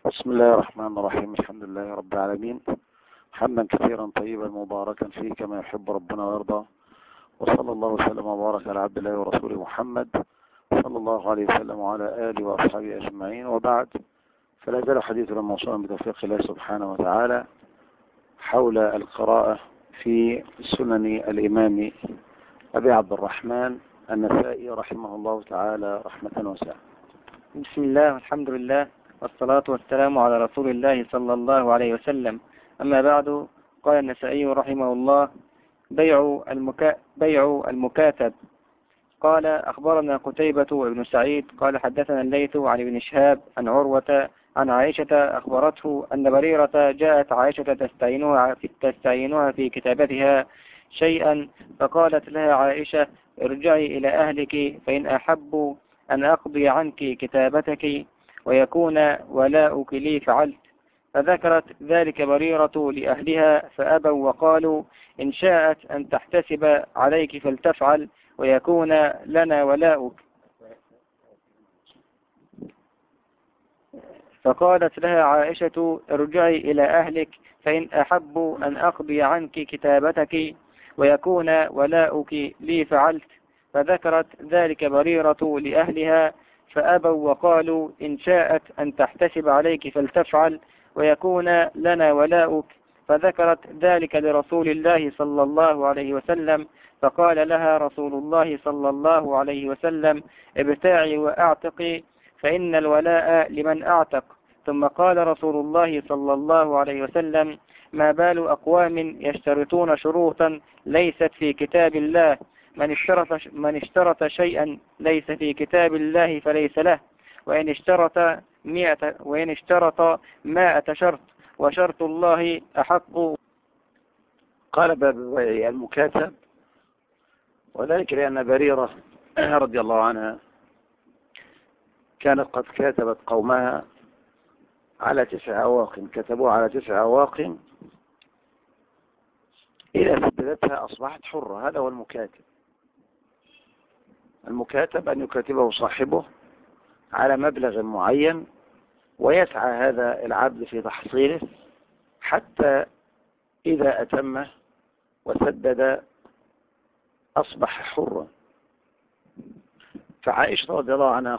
بسم الله الرحمن الرحيم. الحمد لله رب العالمين، حمدا كثيرا طيبا مباركا فيه كما يحب ربنا ويرضى، وصلى الله وسلم وبارك على عبد الله ورسوله محمد صلى الله عليه وسلم وعلى آله وأصحابه أجمعين، وبعد. فلا زال حديثنا موصولا بتوفيق الله سبحانه وتعالى حول القراءة في سنن الإمام أبي عبد الرحمن النسائي رحمه الله تعالى رحمة واسعة. بسم الله والحمد لله والصلاة والسلام على رسول الله صلى الله عليه وسلم. أما بعد، قال النسائي رحمه الله: بيع المكاتب. قال: أخبرنا قتيبة بن سعيد قال: حدثنا الليث عن ابن شهاب عن عروة عن عائشة أخبرته أن بريرة جاءت عائشة تستعينها في كتابتها شيئا، فقالت لها عائشة: ارجعي إلى أهلك فإن أحبوا أن أقضي عنك كتابتك ويكون ولاؤك لي فعلت. فذكرت ذلك بريرة لأهلها فأبوا وقالوا: إن شاءت أن تحتسب عليك فلتفعل ويكون لنا ولاؤك. فقالت لها عائشة: ارجعي إلى أهلك فإن أحبوا أن أقضي عنك كتابتك ويكون ولاؤك لي فعلت. فذكرت ذلك بريرة لأهلها فأبوا وقالوا: إن شاءت أن تحتسب عليك فلتفعل ويكون لنا ولاؤك. فذكرت ذلك لرسول الله صلى الله عليه وسلم، فقال لها رسول الله صلى الله عليه وسلم: ابتاعي وأعتقي فإن الولاء لمن أعتق. ثم قال رسول الله صلى الله عليه وسلم: ما بال أقوام يشترطون شروطا ليست في كتاب الله، من اشترط شيئا ليس في كتاب الله فليس له، وإن اشترط 100 شرط وشرط الله أحق. قال: باب بيع المكاتب، وذلك لأن بريرة رضي الله عنها كانت قد كاتبت قومها على 9 أواق، كتبوها على 9 أواق إذا سددتها أصبحت حرة. هذا هو المكاتب. المكاتب أن يكاتبه صاحبه على مبلغ معين، ويسعى هذا العبد في تحصيله حتى إذا أتمه وسدد أصبح حرا. فعائشة رضي الله عنها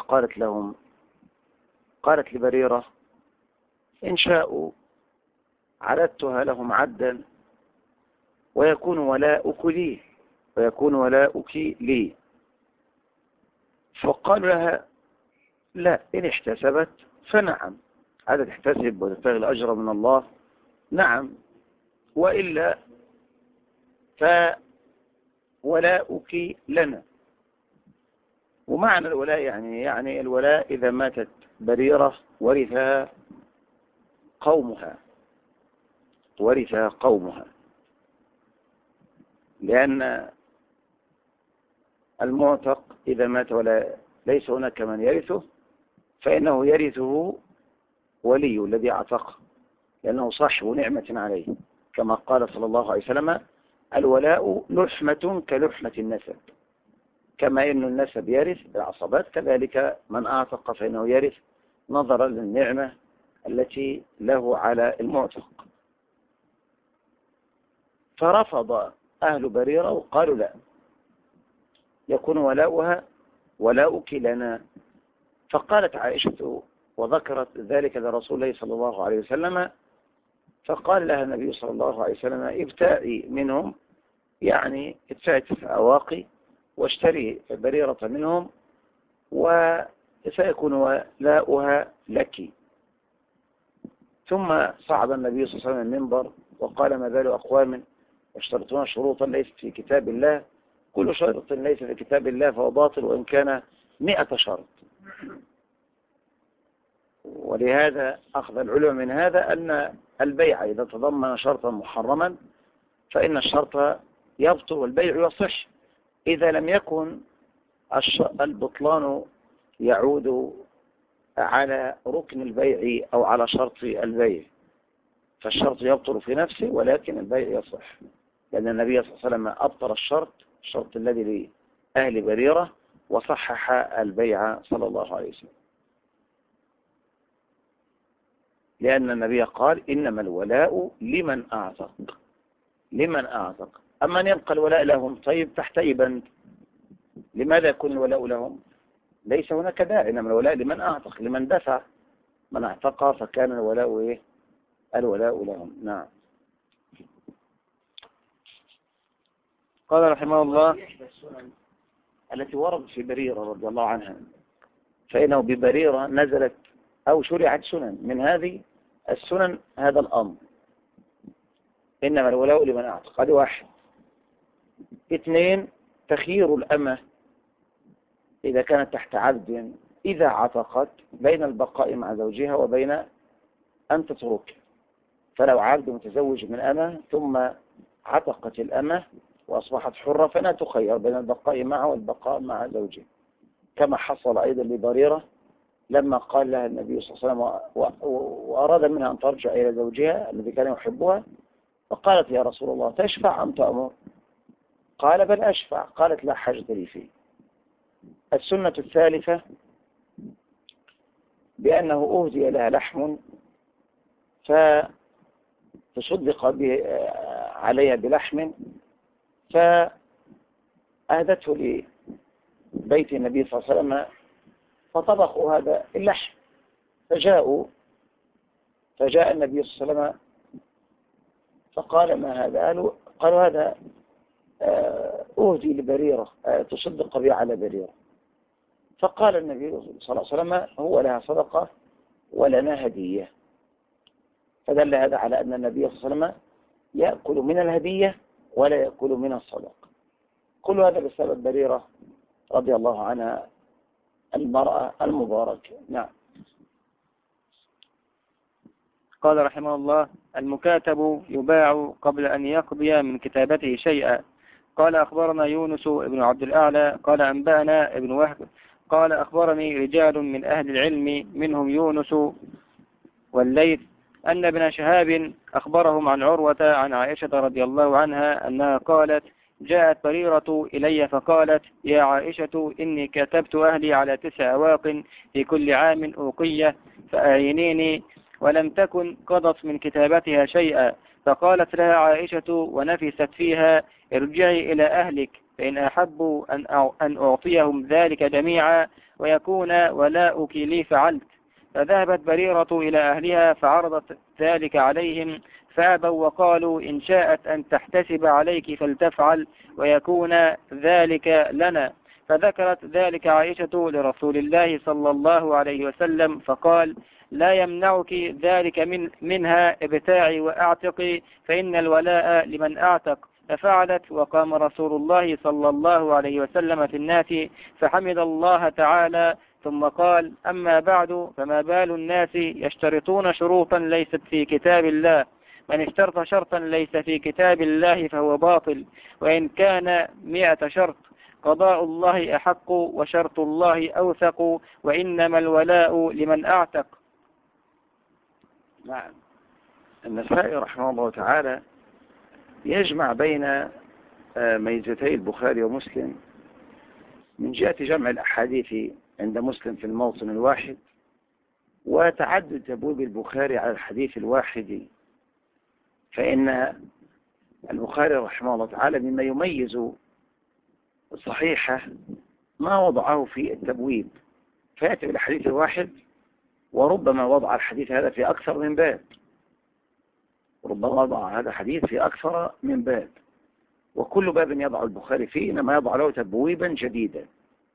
قالت لبريرة: إن شاءوا عددتها لهم عدا ويكون ولاؤك لي. فقالوا لها: لا، إن احتسبت فنعم، هذا تحتسب وتبتغي الأجر من الله، نعم، وإلا فولاؤك لنا. ومعنى الولاء يعني الولاء إذا ماتت بريرة ورثها قومها، لأن المعتق إذا مات ولا ليس هناك من يرثه فإنه يرثه ولي الذي اعتقه، لأنه صاحب نعمة عليه، كما قال صلى الله عليه وسلم: الولاء لحمة كلحمة النسب. كما إن النسب يرث العصبات، كذلك من اعتق فإنه يرث نظرا للنعمة التي له على المعتق. فرفض أهل بريرة وقالوا: لا، يكون ولاؤك لنا. فقالت عائشة وذكرت ذلك لرسول الله صلى الله عليه وسلم، فقال لها النبي صلى الله عليه وسلم: ابتاعي منهم، يعني ادفعي 9 أواقي واشتري بريرة منهم وسيكون ولاؤها لك. ثم صعد النبي صلى الله عليه وسلم المنبر وقال: ما بال أقوام يشترطون شروطا ليست في كتاب الله، كل شرط ليس في كتاب الله فهو باطل وإن كان 100 شرط. ولهذا أخذ العلماء من هذا أن البيع إذا تضمن شرطا محرما فإن الشرط يبطل والبيع يصح، إذا لم يكن البطلان يعود على ركن البيع أو على شرط البيع، فالشرط يبطل في نفسه ولكن البيع يصح، لأن النبي صلى الله عليه وسلم أبطل الشرط الذي لأهل بريرة وصحح البيع صلى الله عليه وسلم. لأن النبي قال إنما الولاء لمن أعتق، لمن أعتق. أما أن يبقى الولاء لهم، طيب تحت أي بند؟ لماذا يكون الولاء لهم؟ ليس هناك داعي، إنما الولاء لمن أعتق، لمن دفع، من اعتق فكان الولاء إيه؟ الولاء لهم. نعم. قال رحمه الله: التي وردت في بريرة رضي الله عنها، فإنه ببريرة نزلت أو شرعت سنن، من هذه السنن هذا الأمر، إنما الولاء لمن أعتق. هذه واحد. اثنين، تخيير الأمة إذا كانت تحت عبد إذا عتقت بين البقاء مع زوجها وبين أن تترك. فلو عبد متزوج من أمة ثم عتقت الأمة وأصبحت حرة فلا تخير بين البقاء معه والبقاء مع زوجها، كما حصل أيضا لبريرة لما قال لها النبي صلى الله عليه وسلم وأراد منها أن ترجع إلى زوجها الذي كان يحبها، فقالت: يا رسول الله تشفع أم تأمر؟ قال: بل أشفع. قالت: لا حاجة لي فيه. السنة الثالثة بأنه أهدي لها لحم فتصدق عليها بلحم، فأهدته لبيت النبي صلى الله عليه وسلم فطبخوا هذا اللحم، فجاء النبي صلى الله عليه وسلم فقال: ما هذا؟ قالوا: هذا أهدي لبريرة، تصدق بي على بريرة. فقال النبي صلى الله عليه وسلم: هو لها صدقة ولنا هدية. فدل هذا على أن النبي صلى الله عليه وسلم يأكل من الهدية ولا يأكل من الصدقة. كل هذا بسبب بريرة رضي الله عنها المرأة المباركة. نعم. قال رحمه الله: المكاتب يباع قبل أن يقضي من كتابته شيئا. قال: أخبرنا يونس بن عبد الأعلى قال: أنبأنا ابن وهب قال: أخبرني رجال من أهل العلم منهم يونس والليث أن ابن شهاب أخبرهم عن عروة عن عائشة رضي الله عنها أنها قالت: جاءت بريرة إلي فقالت: يا عائشة إني كتبت أهلي على 9 أواق في كل عام أوقية فأعينيني، ولم تكن قضت من كتابتها شيئا. فقالت لها عائشة ونفست فيها: ارجعي إلى أهلك فإن أحبوا أن أعطيهم ذلك جميعا ويكون ولاؤك لي فعلت. فذهبت بريرة إلى أهلها فعرضت ذلك عليهم فأبوا وقالوا: إن شاءت أن تحتسب عليك فلتفعل ويكون ذلك لنا. فذكرت ذلك عائشة لرسول الله صلى الله عليه وسلم فقال: لا يمنعك ذلك منها، ابتاعي وأعتقي فإن الولاء لمن أعتق. ففعلت، وقام رسول الله صلى الله عليه وسلم في الناس فحمد الله تعالى ثم قال: أما بعد، فما بال الناس يشترطون شروطا ليست في كتاب الله؟ من اشترط شرطا ليس في كتاب الله فهو باطل، وإن كان 100 شرط. قضاء الله أحق وشرط الله أوثق، وإنما الولاء لمن أعتق. نعم. النسائي رحمه الله تعالى يجمع بين ميزتي البخاري ومسلم من جهة جمع الأحاديث عند مسلم في الموطن الواحد، وتعدد تبويب البخاري على الحديث الواحد. فإن البخاري رحمه الله تعالى مما يميز الصحيحة ما وضعه في التبويب، فيأتي بالحديث الواحد، وربما وضع الحديث هذا في أكثر من باب، ربما وضع هذا الحديث في أكثر من باب، وكل باب يضع البخاري فيه إنما يضع له تبويبا جديدا،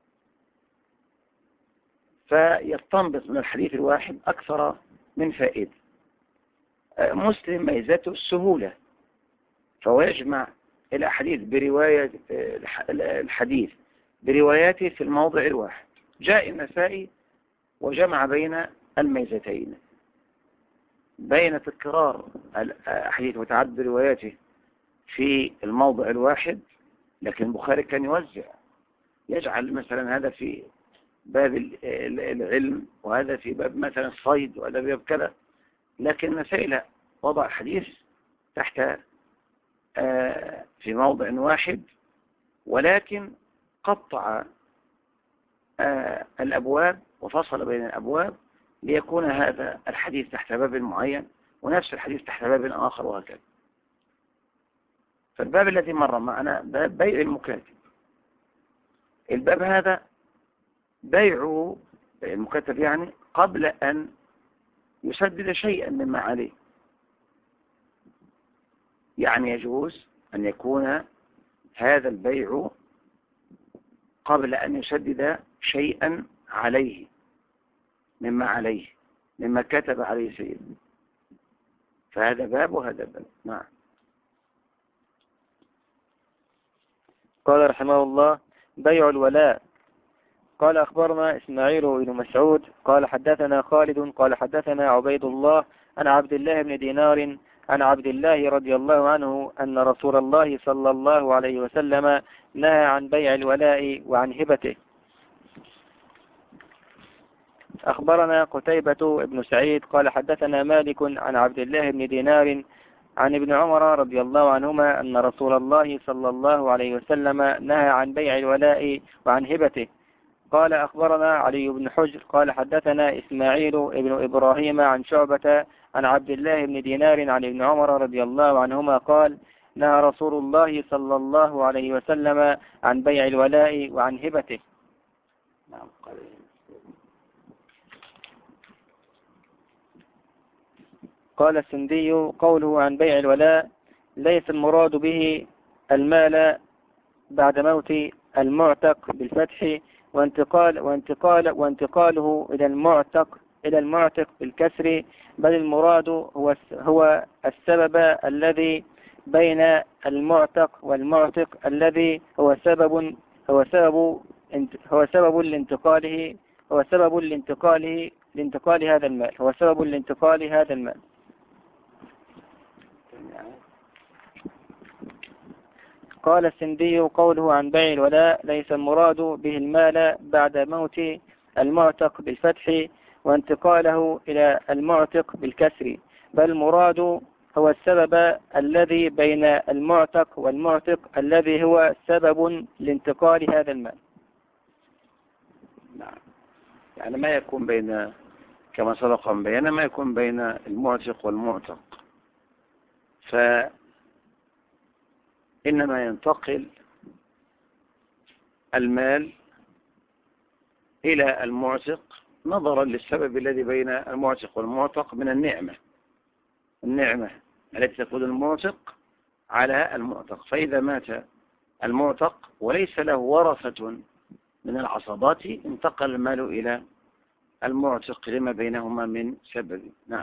فيستنبط من الحديث الواحد أكثر من فائدة. مسلم ميزته السهولة، فهو يجمع الحديث برواية الحديث برواياته في الموضع الواحد. جاء النسائي وجمع بين الميزتين، بين تكرار الحديث وتعدد رواياته في الموضع الواحد، لكن البخاري كان يوزع، يجعل مثلا هذا في باب العلم وهذا في باب مثلا الصيد وهذا في باب كذا، لكن النسائي لا، وضع الحديث تحت في موضع واحد، ولكن قطع الأبواب وفصل بين الأبواب ليكون هذا الحديث تحت باب معين ونفس الحديث تحت باب آخر وهكذا. فالباب الذي مر معنا باب بيع المكاتب، الباب هذا بيع المكاتب يعني قبل أن يسدد شيئا مما عليه، يعني يجوز أن يكون هذا البيع قبل أن يسدد شيئا عليه مما كتب عليه سيده، فهذا باب وهذا باب. نعم. قال رحمه الله: بيع الولاء. قال أخبرنا إسماعيل بن مسعود قال حدثنا خالد قال حدثنا عبيد الله عن عبد الله بن دينار عن عبد الله رضي الله عنه أن رسول الله صلى الله عليه وسلم نهى عن بيع الولاء وعن هبته. أخبرنا قتيبة بن سعيد قال حدثنا مالك عن عبد الله بن دينار عن ابن عمر رضي الله عنهما أن رسول الله صلى الله عليه وسلم نهى عن بيع الولاء وعن هبته. قال أخبرنا علي بن حجر قال حدثنا إسماعيل بن إبراهيم عن شعبة عن عبد الله بن دينار عن ابن عمر رضي الله عنهما قال: نهى رسول الله صلى الله عليه وسلم عن بيع الولاء وعن هبته. قال السندي: قوله عن بيع الولاء ليس المراد به المال بعد موت المعتق بالفتح وانتقاله إلى المعتق بالكسر، بل المراد هو السبب الذي بين المعتق والمعتق الذي هو سبب لانتقال هذا المال. قال السندي: قوله عن بيع الولاء ليس المراد به المال بعد موت المعتق بالفتح وانتقاله إلى المعتق بالكسر، بل المراد هو السبب الذي بين المعتق والمعتق الذي هو سبب لانتقال هذا المال. نعم، يعني ما يكون بين، كما سبق أن بينا، ما يكون بين المعتق والمعتق، فإنما ينتقل المال إلى المعتق نظرا للسبب الذي بين المعتق والمعتق من النعمة التي تكون المعتق على المعتق. فإذا مات المعتق وليس له ورثة من العصبات انتقل المال إلى المعتق لما بينهما من سبب. نعم.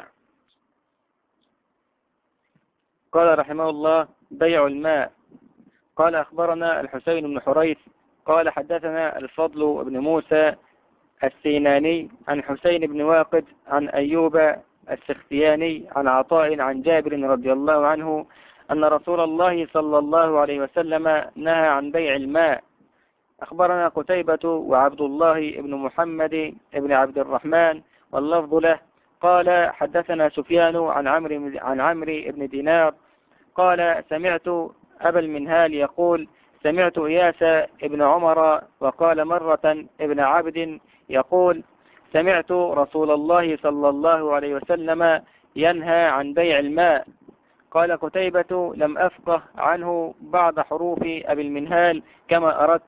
قال رحمه الله: بيع الماء. قال أخبرنا الحسين بن حريث قال حدثنا الفضل بن موسى السيناني عن حسين بن واقد عن أيوب السختياني عن عطاء عن جابر رضي الله عنه أن رسول الله صلى الله عليه وسلم نهى عن بيع الماء. أخبرنا قتيبة وعبد الله بن محمد بن عبد الرحمن واللفظ له قال حدثنا سفيان عن عمرو بن دينار قال سمعت أبا المنهال يقول سمعت إياس بن عمر وقال مرة ابن عبد يقول سمعت رسول الله صلى الله عليه وسلم ينهى عن بيع الماء. قال قتيبة لم أفقه عنه بعض حروف أبي المنهال كما أردت.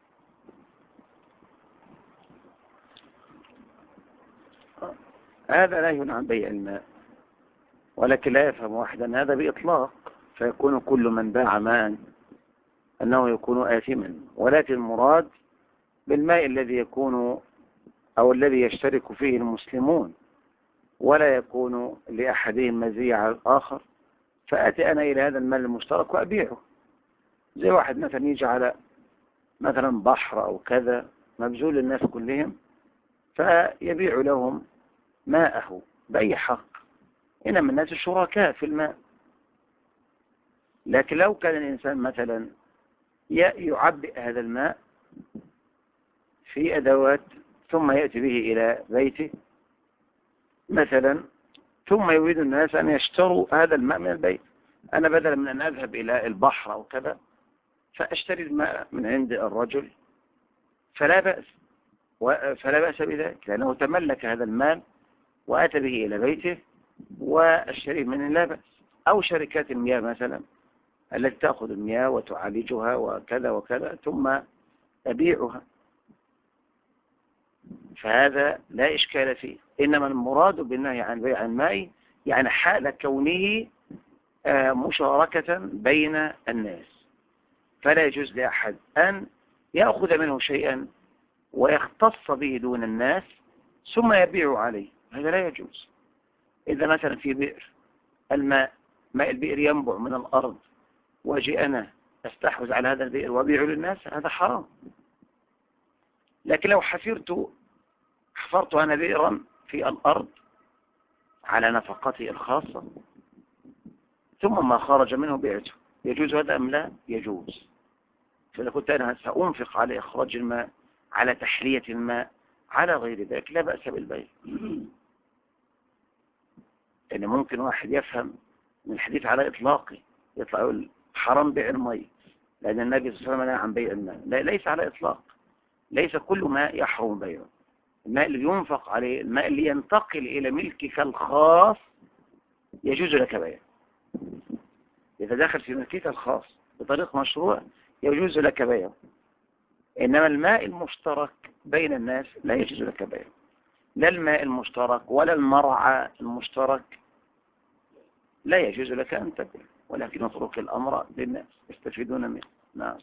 هذا لا ينهى عن بيع الماء، ولكن لا يفهم واحدا هذا بإطلاق، فيكون كل من باع ماء أنه يكون آثما، ولكن المراد بالماء الذي يكون أو الذي يشترك فيه المسلمون ولا يكون لأحدهم مزية على الآخر، فأتي أنا إلى هذا المال المشترك وأبيعه. زي واحد مثلا يجي على مثلا بحر أو كذا مبذول للناس كلهم فيبيع لهم ماءه بأي حق، إنما الناس الشركاء في الماء. لكن لو كان الإنسان مثلا يعبئ هذا الماء في أدوات ثم يأتي به إلى بيته مثلا، ثم يريد الناس أن يشتروا هذا الماء من البيت، أنا بدلا من أن أذهب إلى البحر أو كذا فأشتري الماء من عند الرجل، فلا بأس بذلك، لأنه تملك هذا المال وأتى به إلى بيته واشتري منه لا بأس. أو شركات المياه مثلا التي تأخذ المياه وتعالجها وكذا وكذا ثم أبيعها، فهذا لا إشكال فيه. إنما المراد بالنهي عن بيع الماء يعني حال كونه مشاركة بين الناس، فلا يجوز لأحد أن يأخذ منه شيئا ويختص به دون الناس ثم يبيع عليه، هذا لا يجوز. إذا مثلا في بئر الماء، ماء البئر ينبع من الأرض واجي أنا أستحوذ على هذا البئر وأبيعه للناس، هذا حرام. لكن لو حفرت أنا بئرا في الأرض على نفقتي الخاصة ثم ما خرج منه بعته، يجوز هذا أم لا؟ يجوز. فإذا كنت أنا سأنفق على إخراج الماء، على تحلية الماء، على غير ذلك، لا بأس بالبيع. لأن ممكن واحد يفهم من الحديث على إطلاقه يطلع يقول حرام بيع الماء لأن النبي صلى الله عليه وسلم نهى عن بيع الماء. لا، ليس على إطلاق، ليس كل ماء يحرم بيعه. الماء اللي ينفق عليه، الماء اللي ينتقل إلى ملكك الخاص يجوز لك بيعه. إذا دخل في ملكك الخاص بطريق مشروع يجوز لك بيعه. إنما الماء المشترك بين الناس لا يجوز لك بيعه، لا الماء المشترك ولا المرعى المشترك لا يجوز لك أن تبيع، ولكن اترك الأمر للناس يستفيدون منه. نعم.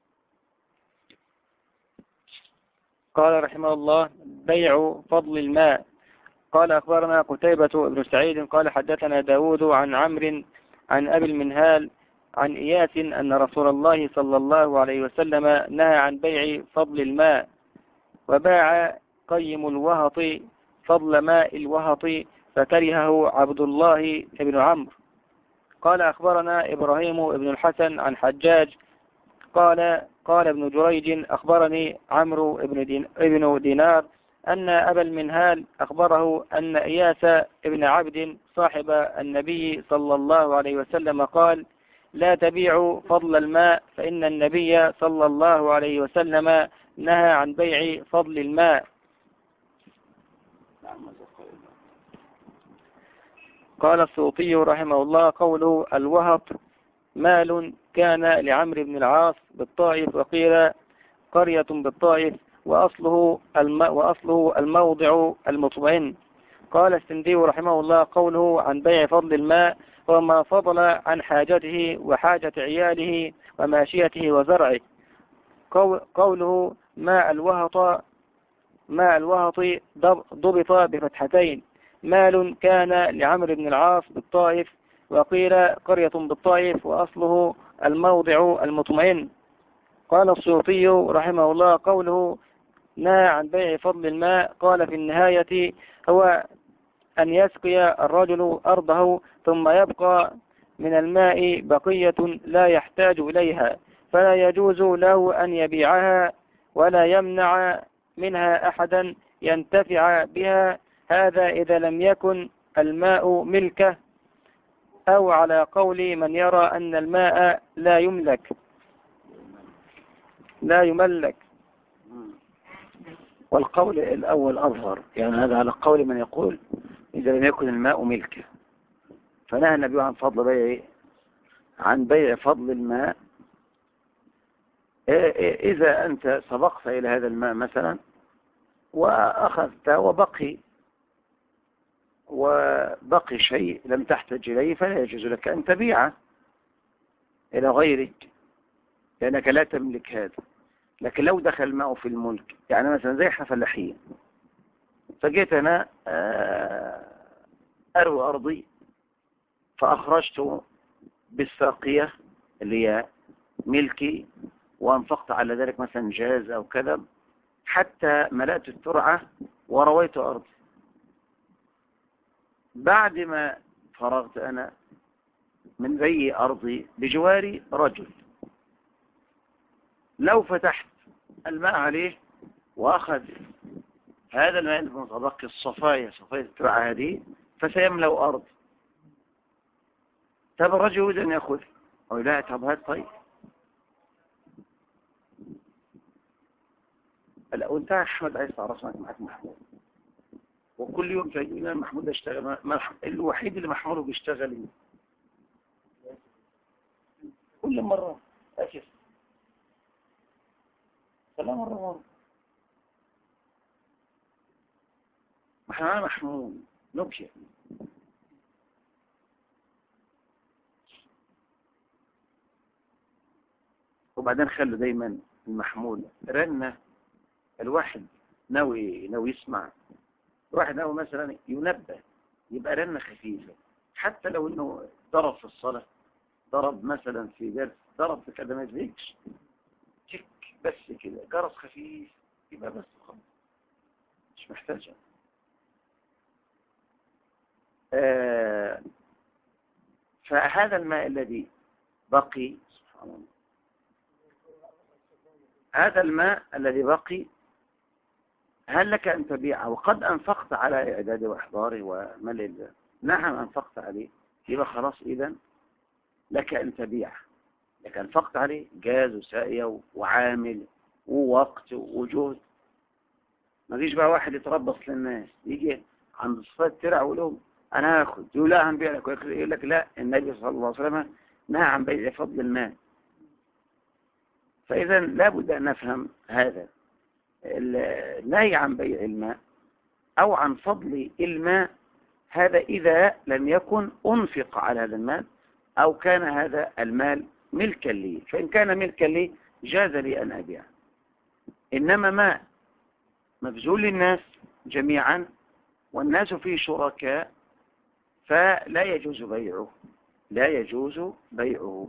قال رحمه الله: بيع فضل الماء. قال أخبرنا قتيبة بن سعيد قال حدثنا داود عن عمرو عن أبي المنهال عن إياس أن رسول الله صلى الله عليه وسلم نهى عن بيع فضل الماء، وباع قيم الوهط فضل ماء الوهط فكرهه عبد الله بن عمرو. قال أخبرنا إبراهيم بن الحسن عن حجاج قال ابن جريج أخبرني عمرو بن دينار أن أبا المنهال أخبره أن إياس بن عبد صاحب النبي صلى الله عليه وسلم قال: لا تبيعوا فضل الماء فإن النبي صلى الله عليه وسلم نهى عن بيع فضل الماء. قال السيوطي رحمه الله: قوله الوهط مال كان لعمرو بن العاص بالطائف، وقيل قرية بالطائف، وأصله الموضع المطمئن. قال السندي رحمه الله: قوله عن بيع فضل الماء هو ما فضل عن حاجته وحاجة عياله وماشيته وزرعه. قوله ماء الوهط ضبط بفتحتين، مال كان لعمرو بن العاص بالطائف، وقيل قرية بالطائف، وأصله الموضع المطمئن. قال السيوطي رحمه الله: قوله نهى عن بيع فضل الماء قال في النهاية هو أن يسقي الرجل أرضه ثم يبقى من الماء بقية لا يحتاج إليها، فلا يجوز له أن يبيعها ولا يمنع منها أحدا ينتفع بها، هذا إذا لم يكن الماء ملكه، أو على قول من يرى أن الماء لا يملك. والقول الأول أظهر، يعني هذا على قول من يقول إذا لم يكن الماء ملكه. فنهى النبي عن بيع فضل الماء. إذا أنت سبقت إلى هذا الماء مثلا وأخذت وبقي شيء لم تحتاج إليه، فلا يجوز لك أن تبيعه إلى غيرك لأنك لا تملك هذا. لكن لو دخل الماء في الملك، يعني مثلا زي احنا فلاحين، فجيت أنا أروي أرضي فأخرجت بالساقية اللي هي ملكي وأنفقت على ذلك مثلا جاز أو كذا حتى ملأت الترعة ورويت أرضي. بعد ما فرغت أنا من ري أرضي بجواري رجل، لو فتحت الماء عليه وأخذ هذا الماء المتبقي صفايا الترعة هذه فسيملأ أرض. طب الرجل يريد أن يأخذ أو لا، طب هذا طيب. لا، وانت أحمد عايز تعرف معك محمود، وكل يوم تجد الإمام محمود يشتغل. الوحيد اللي محموله بيشتغل كل مرة أكس فلا مرة ما احنا معانا محمول نوكيا. وبعدين خلوا دايما المحمول رنة. الواحد ناوي يسمع، الواحد ناوي مثلا ينبه، يبقى رنة خفيفة، حتى لو انه ضرب في الصلاة، ضرب مثلا في درس، ضرب في كده، ما يزهقش، تك بس كده جرس خفيف يبقى بس خلاص، مش محتاجة. فهذا الماء الذي بقي، سبحان الله، هذا الماء الذي بقي هل لك أن تبيعه؟ وقد أنفقت على إعداده وإحضاره وملء. نعم أنفقت عليه، يبقى خلاص إذن لك أن تبيعه، لك أنفقت عليه جاز وسائية وعامل ووقت وجهد. ما فيش بقى واحد يتربص للناس يجي عند صفات ترع ولهم أنا هاخد، يقول لا هنبيع لك، يقول لك لا، النبي صلى الله عليه وسلم نهى عن بيع فضل المال. فإذا لابد أن نفهم هذا النهي عن بيع الماء أو عن فضل الماء، هذا إذا لم يكن أنفق على هذا المال أو كان هذا المال ملكا لي. فإن كان ملكا لي جاز لي أن أبيع. إنما ماء مبذول للناس جميعا والناس فيه شركاء فلا يجوز بيعه، لا يجوز بيعه.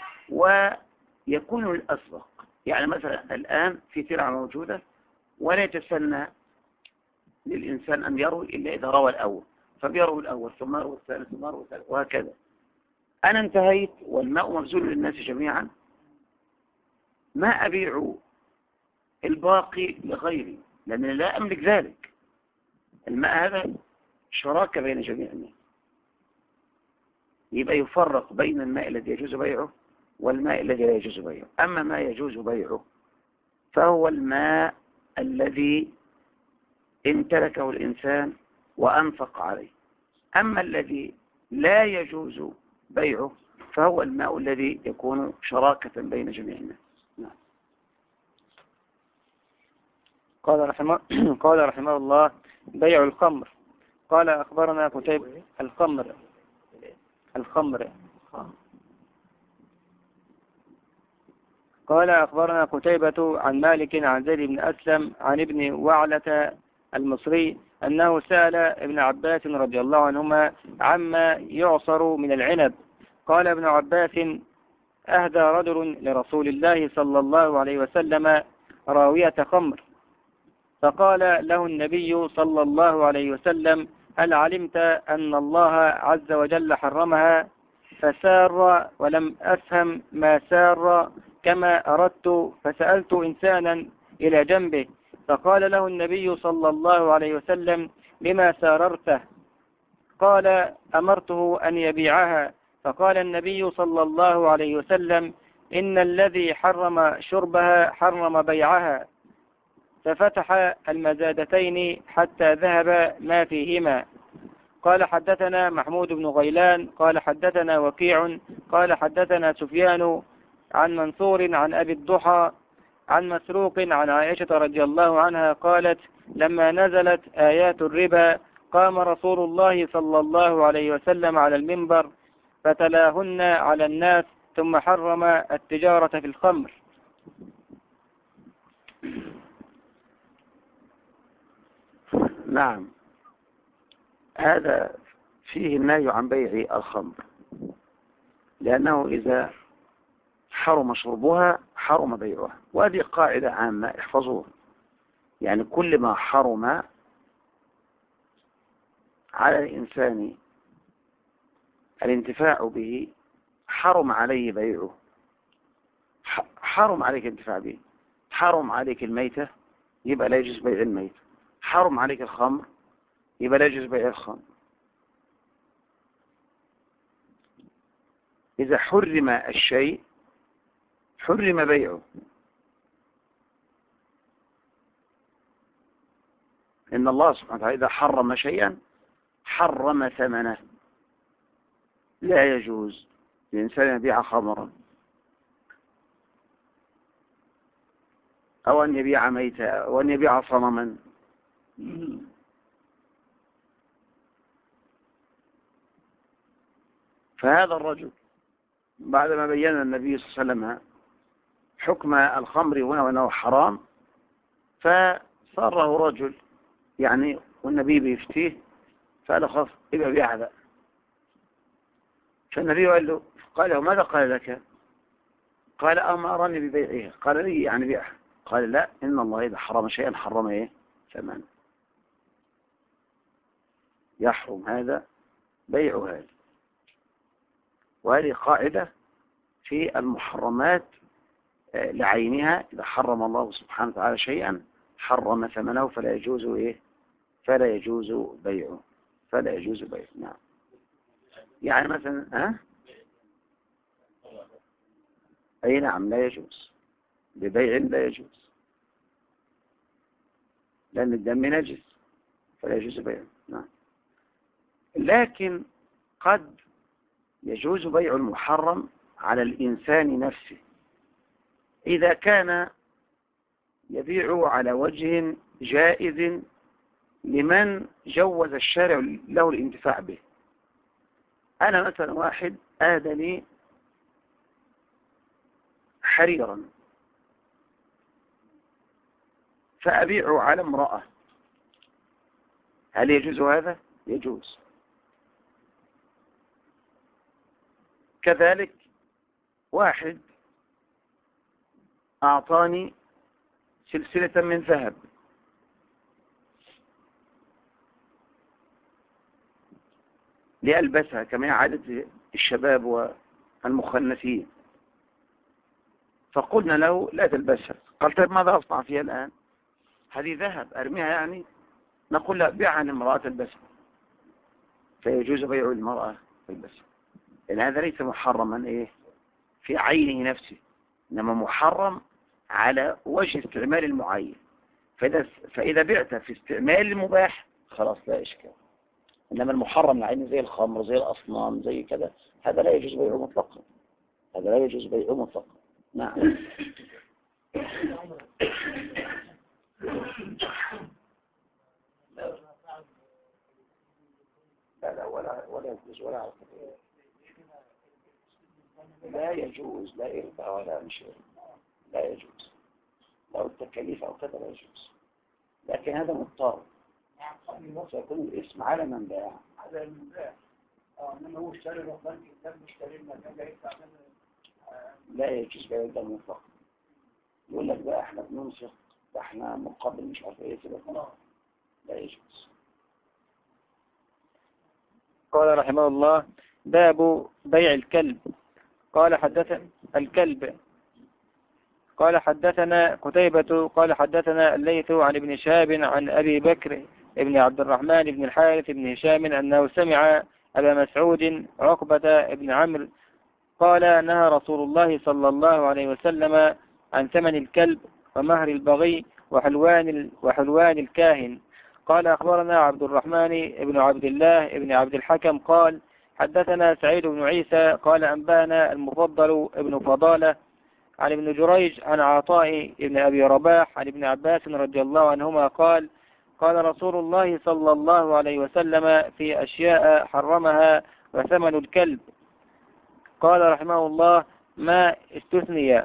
ويكون الأسبق، يعني مثلا الآن في ترعة موجودة ولا يتسنى للإنسان أن يروي إلا إذا روى الأول، فبيروي الأول ثم يروي الثالث ثم يروي الثالث وهكذا. أنا انتهيت والماء مبذول للناس جميعا، ما أبيع الباقي لغيري لأنني لا أملك ذلك. الماء هذا شراكة بين جميع الناس، يبقى يفرق بين الماء الذي يجوز بيعه والماء الذي لا يجوز بيعه. أما ما يجوز بيعه فهو الماء الذي امتلكه الإنسان وأنفق عليه. أما الذي لا يجوز بيعه فهو الماء الذي يكون شراكة بين جميع الناس. نعم. قال رحمه الله: بيع الخمر. قال أخبرنا قتيبة. الخمر. قال أخبرنا قتيبة عن مالك عن زيد بن أسلم عن ابن وعلة المصري أنه سأل ابن عباس رضي الله عنهما عما يعصر من العنب. قال ابن عباس: أهدى رجل لرسول الله صلى الله عليه وسلم راوية خمر، فقال له النبي صلى الله عليه وسلم: هل علمت أن الله عز وجل حرمها؟ فسار ولم أفهم ما سار كما أردت، فسألت إنسانا إلى جنبه فقال له النبي صلى الله عليه وسلم: لما ساررته؟ قال: أمرته أن يبيعها. فقال النبي صلى الله عليه وسلم: إن الذي حرم شربها حرم بيعها. ففتح المزادتين حتى ذهب ما فيهما. قال حدثنا محمود بن غيلان قال حدثنا وكيع قال حدثنا سفيان عن منصور عن أبي الضحى عن مسروق عن عائشة رضي الله عنها قالت: لما نزلت آيات الربا قام رسول الله صلى الله عليه وسلم على المنبر فتلاهن على الناس ثم حرم التجارة في الخمر. نعم، هذا فيه النهي عن بيع الخمر، لأنه إذا حرم شربها حرم بيعها. وهذه قاعدة عامة احفظوها، يعني كل ما حرم على الإنسان الانتفاع به حرم عليه بيعه. حرم عليك الانتفاع به، حرم عليك الميتة يبقى لا يجوز بيع الميتة، حرم عليك الخمر يبقى لا يجوز بيع الخمر. إذا حرم الشيء حرم بيعه. إن الله سبحانه وتعالى إذا حرم شيئا حرم ثمنه. لا يجوز للإنسان يبيع خمرا أو أن يبيع ميتا أو أن يبيع صنما. فهذا الرجل بعدما بين النبي صلى الله عليه وسلم حكم الخمر هنا وأنه حرام، فصاره رجل يعني والنبي بيفتيه، فقال خلاص ابقى بيع هذا. فالنبي قال له ماذا قال لك؟ قال أما أراني ببيعها. قال لي يعني بيعها. قال لا، إن الله إذا حرم شيئا حرم إيه؟ ثمنه. يحرم هذا بيع هذا. وهذه قاعدة في المحرمات لعينها. إذا حرم الله سبحانه وتعالى شيئا حرم ثمنه فلا يجوز إيه؟ فلا يجوز بيعه. فلا يجوز بيعه. نعم. يعني مثلا أي نعم لا يجوز ببيع، لا يجوز لأن الدم نجس فلا يجوز بيعه. نعم. لكن قد يجوز بيع المحرم على الإنسان نفسه إذا كان يبيع على وجه جائز لمن جوز الشارع له الانتفاع به. أنا مثلا واحد آهدى لي حريرا فأبيع على امرأة، هل يجوز هذا؟ يجوز. كذلك واحد أعطاني سلسلة من ذهب لألبسها كما عادة الشباب والمخنثين، فقلنا له لا تلبسها. قال طيب ماذا أصنع فيها الآن؟ هذه ذهب أرميها يعني؟ نقول لا، بيعها لامرأة تلبسها، فيجوز بيع المرأة تلبسها. لأن هذا ليس محرما إيه في عينه نفسه، إنما محرم على وجه استعمال المعين. فإذا بعت في استعمال المباح خلاص لا إشكال. إنما المحرم العين زي الخمر زي الأصنام زي كذا هذا لا يجوز بيعه مطلقا. هذا لا يجوز بيعه مطلقا. نعم. لا ولا يجوز ولا عقد. لا يجوز، لا إربا ولا مشير، لا يجوز. لو التكاليف أو كذا لا يجوز، لكن هذا مضطر سيكون الاسم على من باع. على من باع. إنما هو اشتري رهبان كتاب مشتري المكان لا يجوز بيع الدم مطلقا. يقول لك بقى احنا بننفق، ده احنا مقابل مش عارف ايه كده، لا يجوز. قال رحمه الله باب بيع الكلب. قال حدثنا الكلب. قال حدثنا قتيبة قال حدثنا الليث عن ابن شهاب عن أبي بكر ابن عبد الرحمن بن الحارث بن هشام أنه سمع أبا مسعود عقبة ابن عمرو قال نهى رسول الله صلى الله عليه وسلم عن ثمن الكلب ومهر البغي وحلوان الكاهن. قال أخبرنا عبد الرحمن ابن عبد الله ابن عبد الحكم قال حدثنا سعيد بن عيسى قال أنبانا المفضل ابن فضالة عن ابن جريج عن عطاء ابن أبي رباح عن ابن عباس رضي الله عنهما قال قال رسول الله صلى الله عليه وسلم في أشياء حرمها وثمن الكلب. قال رحمه الله ما استثني.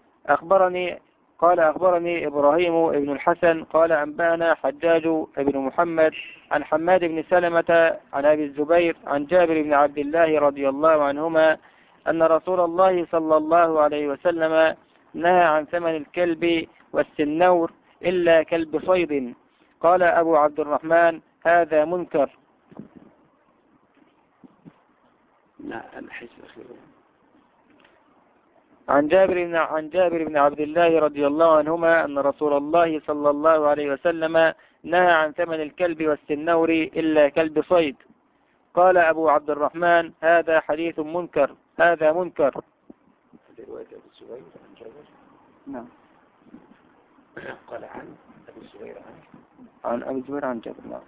أخبرني إبراهيم ابن الحسن قال أنبانا حجاج ابن محمد عن حماد بن سلمة عن أبي الزبير عن جابر بن عبد الله رضي الله عنهما أن رسول الله صلى الله عليه وسلم نهى عن ثمن الكلب والسنور إلا كلب صيد. قال أبو عبد الرحمن هذا منكر. عن جابر بن عبد الله رضي الله عنهما أن رسول الله صلى الله عليه وسلم نهى عن ثمن الكلب والسنور إلا كلب صيد. قال أبو عبد الرحمن هذا حديث منكر. هذا منكر. رواية أبو الزبير عن جابر. نعم. قال عن عن أبي الزبير عن جابر. نعم.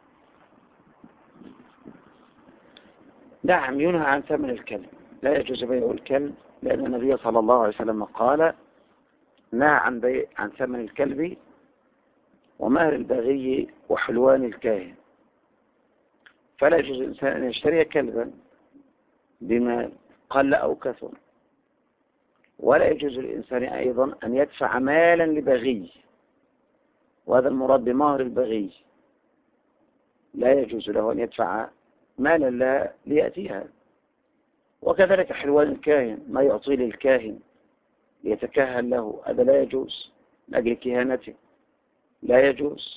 نعم، ينهى عن ثمن الكلب، لا يجوز بيع الكلب، لأن النبي صلى الله عليه وسلم قال نهى عن ثمن الكلب ومهر البغي وحلوان الكاهن. فلا يجوز الإنسان أن يشتري كلبا بما قل أو كثر، ولا يجوز الإنسان أيضا أن يدفع مالا لبغي، وهذا المراد بمهر البغي. لا يجوز له أن يدفع مالا لا ليأتيها. وكذلك حلوان الكاهن، ما يعطي للكاهن ليتكهن له، هذا لا يجوز لأجل كهانته، لا يجوز.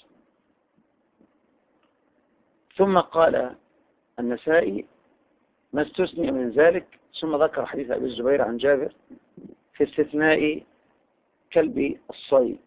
ثم قال النسائي ما استثني من ذلك، ثم ذكر حديث أبي الزبير عن جابر في استثناء كلب الصيد،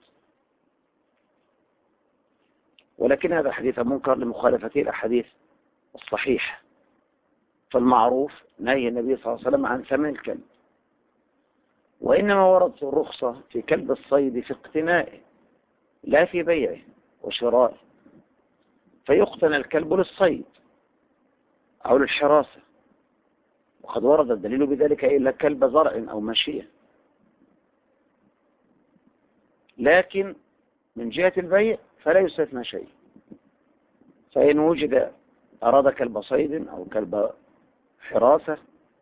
ولكن هذا حديث منكر لمخالفته الأحاديث الصحيحة. فالمعروف نهي النبي صلى الله عليه وسلم عن ثمن الكلب، وإنما وردت الرخصة في كلب الصيد في اقتنائه لا في بيعه وشرائه، فيقتنى الكلب للصيد أو للحراسة، وقد ورد الدليل بذلك إلا كلب زرع أو ماشية. لكن من جهة البيع فلا يستثنى شيء، فإن وجد أراد كلب صيد أو كلب حراسة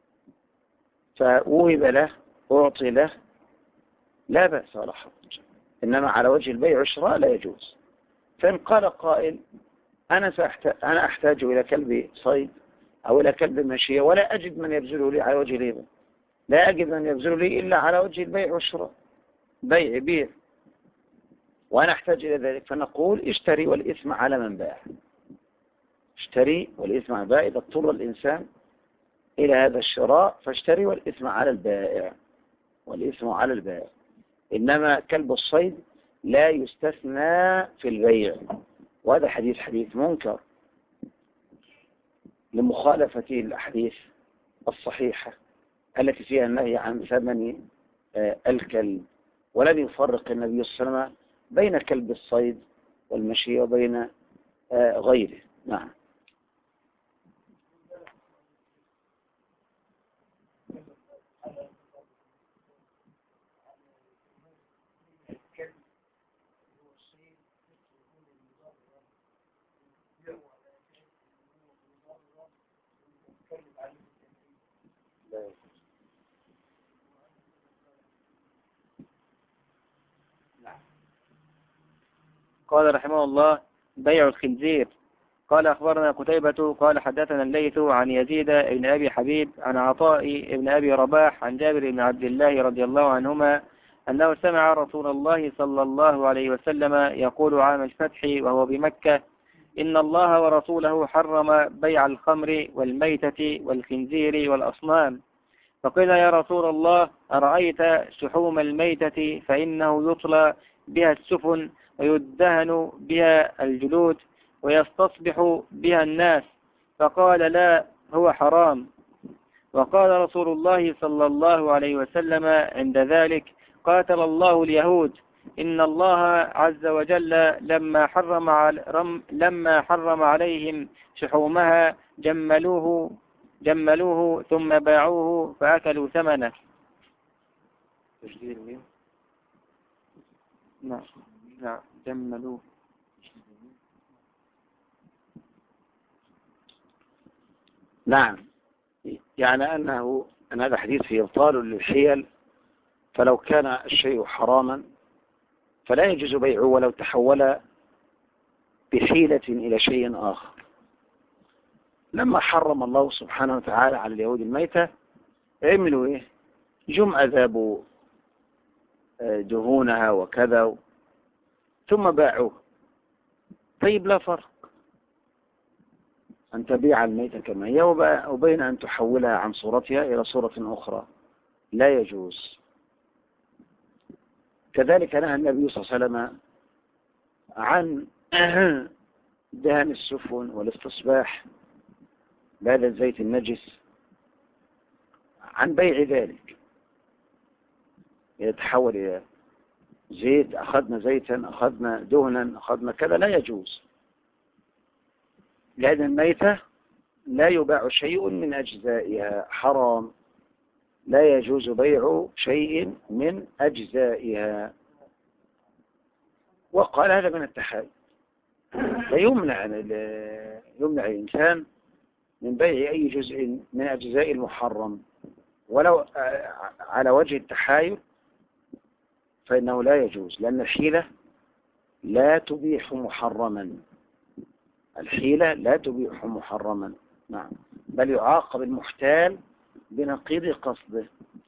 فوهب له أعطي له لا بأس ولا حرج، إنما على وجه البيع والشراء لا يجوز. فإن قال قائل أنا أحتاج إلى كلب صيد أو إلى كلب ماشية ولا أجد من يبذله لي على وجه الهبة، لا أجد من يبذله لي إلا على وجه البيع والشراء، بيع وأنا أحتاج إلى ذلك، فنقول اشتري والإثم على من باع. اشتري والإثم على البائع، إذا اضطر الإنسان إلى هذا الشراء فاشتري والإثم على البائع، والإثم على البائع. إنما كلب الصيد لا يستثنى في البيع، وهذا حديث منكر لمخالفة الأحاديث الصحيحة التي فيها النهي عن ثمن الكلب. ولن يفرق النبي صلى الله عليه وسلم بين كلب الصيد والمشي وبين غيره. نعم. قال رحمه الله بيع الخنزير. قال أخبرنا قتيبة قال حدثنا الليث عن يزيد بن أبي حبيب عن عطاء بن أبي رباح عن جابر بن عبد الله رضي الله عنهما أنه سمع رسول الله صلى الله عليه وسلم يقول عام الفتح وهو بمكة إن الله ورسوله حرم بيع الخمر والميتة والخنزير والأصنام. فقيل يا رسول الله أرأيت شحوم الميتة فإنه يطلى بها السفن ويدهن بها الجلود ويستصبح بها الناس، فقال لا هو حرام. وقال رسول الله صلى الله عليه وسلم عند ذلك قاتل الله اليهود إن الله عز وجل لما حرم عليهم شحومها جملوه ثم باعوه فأكلوا ثمنه. نعم جملوه. نعم، يعني أن هذا حديث فيه إبطال للحيل، فلو كان الشيء حراما فلا يجوز بيعه ولو تحول بحيلة إلى شيء آخر. لما حرم الله سبحانه وتعالى على اليهود الميتة عملوا إيه؟ جم أذابوا دهونها وكذا ثم باعوه. طيب لا فرق أن تبيع الميتة كما هي وبين أن تحولها عن صورتها إلى صورة أخرى، لا يجوز. كذلك نهى النبي صلى الله عليه وسلم عن دهن السفن والاستصباح بهذا الزيت النجس، عن بيع ذلك يتحول إلى زيت، أخذنا زيتا، أخذنا دهنا، أخذنا كذا، لا يجوز، لأن الميتة لا يباع شيء من أجزائها، حرام، لا يجوز بيع شيء من أجزائها. وقال هذا من التحايل، فيمنع الإنسان من بيع أي جزء من أجزاء المحرم ولو على وجه التحايل، فإنه لا يجوز، لأن الحيلة لا تبيح محرما، الحيلة لا تبيح محرما. نعم، بل يعاقب المحتال بنقيض قصده.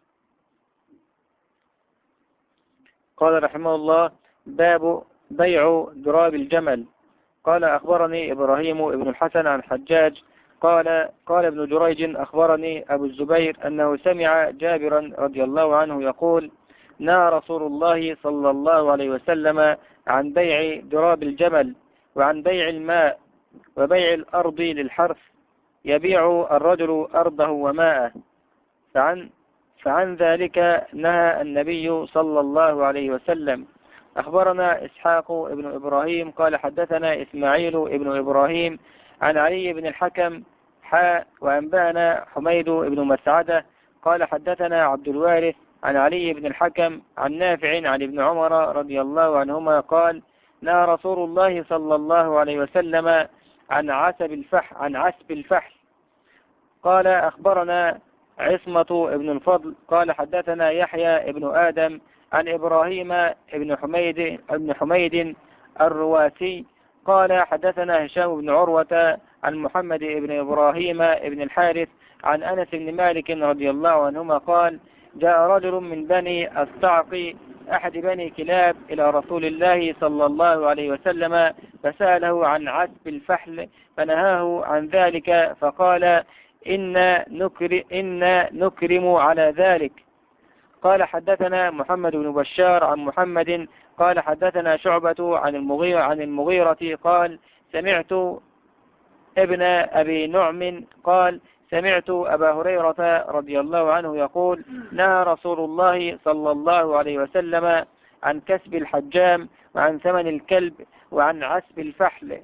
قال رحمه الله: باب بيع دراب الجمل. قال أخبرني إبراهيم ابن الحسن عن حجاج قال ابن جريج أخبرني أبو الزبير أنه سمع جابرا رضي الله عنه يقول: نهى رسول الله صلى الله عليه وسلم عن بيع دراب الجمل وعن بيع الماء وبيع الأرض للحرث، يبيع الرجل أرضه وماءه، فعن ذلك نهى النبي صلى الله عليه وسلم. أخبرنا إسحاق ابن إبراهيم قال حدثنا إسماعيل ابن إبراهيم عن علي بن الحكم وأنبأنا حميد بن مسعدة قال حدثنا عبد الوارث عن علي بن الحكم عن نافع عن ابن عمر رضي الله عنهما قال: نهى رسول الله صلى الله عليه وسلم عن عسب الفحل. قال أخبرنا عصمة ابن الفضل قال حدثنا يحيى ابن آدم عن إبراهيم ابن حميد الرواسي قال حدثنا هشام بن عروة عن محمد ابن إبراهيم ابن الحارث عن أنس بن مالك رضي الله عنهما قال: جاء رجل من بني الصعق أحد بني كلاب إلى رسول الله صلى الله عليه وسلم فسأله عن عسب الفحل فنهاه عن ذلك، فقال: إن نكرم على ذلك. قال حدثنا محمد بن بشار عن محمد قال حدثنا شعبة عن المغيرة قال: سمعت ابن أبي نعم قال: سمعت أبا هريرة رضي الله عنه يقول: نهى رسول الله صلى الله عليه وسلم عن كسب الحجام وعن ثمن الكلب وعن عسب الفحل.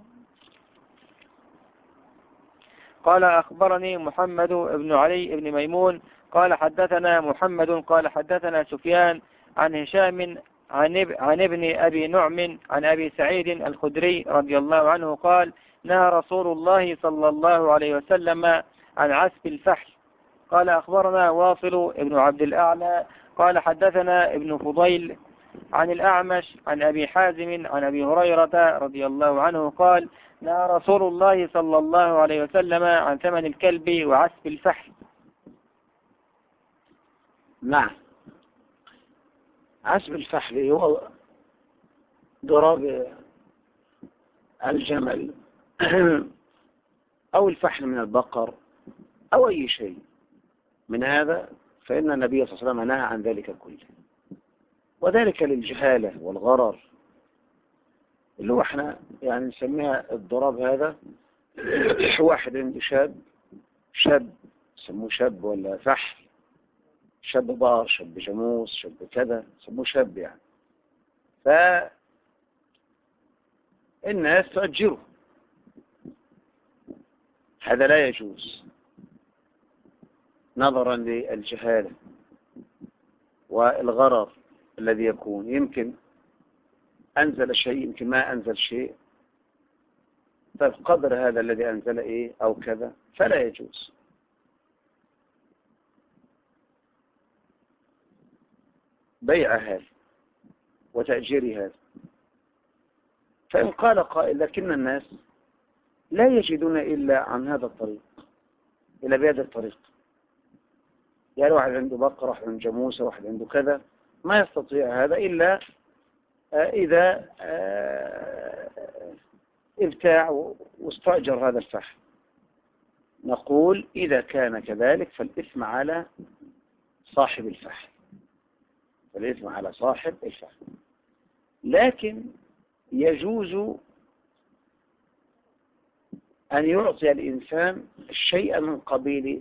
قال أخبرني محمد بن علي بن ميمون قال حدثنا محمد قال حدثنا سفيان عن هشام عن ابن أبي نعم عن أبي سعيد الخدري رضي الله عنه قال: نهى رسول الله صلى الله عليه وسلم عن عسب الفحل. قال أخبرنا واصل ابن عبد الأعلى قال حدثنا ابن فضيل عن الأعمش عن أبي حازم عن أبي هريرة رضي الله عنه قال: نهى رسول الله صلى الله عليه وسلم عن ثمن الكلب وعسب الفحل. نعم، عسب الفحل هو ضراب الجمل أو الفحل من البقر أو أي شيء من هذا، فإن النبي صلى الله عليه وسلم نهى عن ذلك كله، وذلك للجهالة والغرر اللي هو احنا يعني نسميها الضراب. هذا واحد عنده شاب سموه شاب ولا فحل، شاب بار، شاب جاموس، شاب كذا، سموه شاب يعني، فالناس تؤجره، هذا لا يجوز نظرا للجهالة والغرر الذي يكون، يمكن أنزل شيء يمكن ما أنزل شيء، طيب قدر هذا الذي أنزل إيه أو كذا، فلا يجوز. بيع هذا وتأجير هذا. فإن قال قائل لكن الناس لا يجدون إلا عن هذا الطريق، إلا بهذا الطريق، يعني واحد عنده بقرة، واحد عنده جاموسة، واحد عنده كذا، ما يستطيع هذا إلا إذا ابتاع واستأجر هذا الفحل. نقول إذا كان كذلك فالإثم على صاحب الفحل، فالإثم على صاحب الفحل. لكن يجوز أن يعطي الإنسان الشيء من قبيل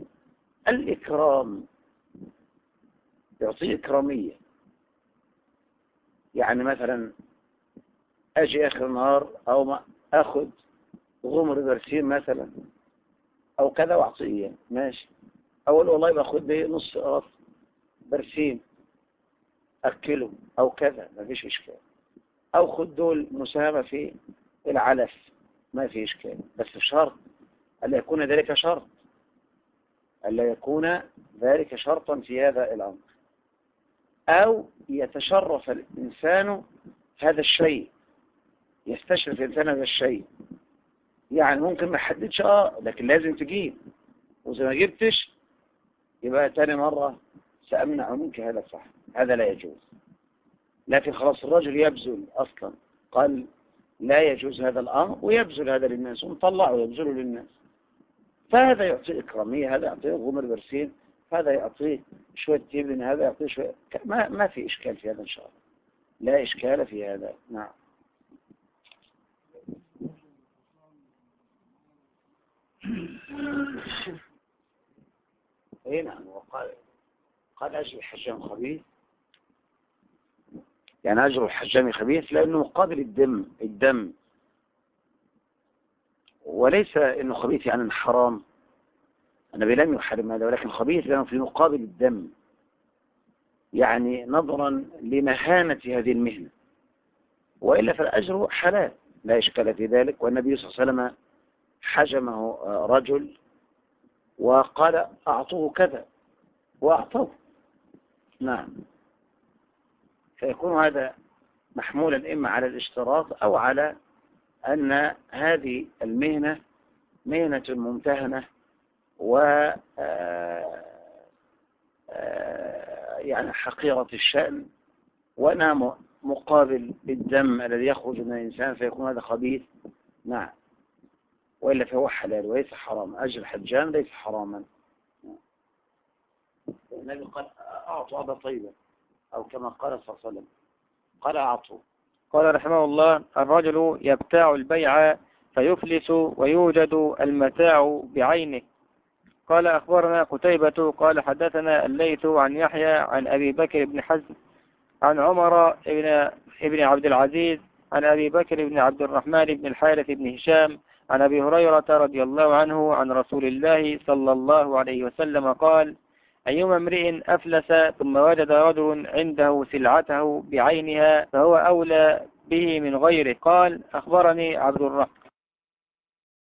الإكرام، يعطيه إكرامية، يعني مثلا أجي آخر النهار أو ما أخذ غمر برسيم مثلا أو كذا وأعطيه ماشي، أقول والله باخد لي نص قراص برسيم أكله أو كذا، ما فيش إشكال. أو خد دول مساهمة في العلف، ما في إشكال، بس بشرط ألا يكون ذلك شرط، ألا يكون ذلك شرطا في هذا الأمر، أو يتشرف الإنسان هذا الشيء، يستشرف الإنسان هذا الشيء. يعني ممكن ما حددش لكن لازم تجيب، وإذا ما جبتش يبقى تاني مرة سأمنع منك هذا الصح، هذا لا يجوز. لكن خلاص الرجل يبذل أصلا، قال لا يجوز هذا الأمر ويبذل هذا للناس ونطلعه ويبذله للناس، فهذا يعطيه إكرامية، هذا يعطيه غمر برسيم، هذا يعطيه شوية تبن، هذا يعطيه شوية ما في إشكال في هذا إن شاء الله، لا إشكال في هذا. نعم. اي نعم. قال أجر الحجام خبيث، يعني أجر الحجام خبيث لأنه مقابل الدم، وليس إنه خبيث يعني حرام، النبي لم يحرم هذا، ولكن خبيث لأنه في مقابل الدم، يعني نظرا لمهانة هذه المهنة، وإلا فالأجر حلال لا إشكال في ذلك. والنبي صلى الله عليه وسلم حجمه رجل وقال أعطوه كذا وأعطوه. نعم. فيكون هذا محمولا إما على الاشتراط أو على أن هذه المهنة مهنة ممتهنة و يعني حقيرة الشأن، وأنا مقابل الدم الذي يخرج من الإنسان، فيكون هذا خبيث. نعم. وإلا فهو حلال وليس حرام، أجر الحجام ليس حراما. النبي قال أعطوا أبا طيبة، أو كما قال صلى الله عليه وسلم قال أعطوا. قال رحمه الله: الرجل يبتاع البيع فيفلس ويوجد المتاع بعينه. قال أخبرنا قتيبة قال حدثنا الليث عن يحيى عن أبي بكر بن حزم عن عمر ابن عبد العزيز عن أبي بكر بن عبد الرحمن بن الحارث بن هشام عن أبي هريرة رضي الله عنه عن رسول الله صلى الله عليه وسلم قال: أيما امرئ أفلس ثم وجد رجل عنده سلعته بعينها فهو أولى به من غيره. قال: أخبرني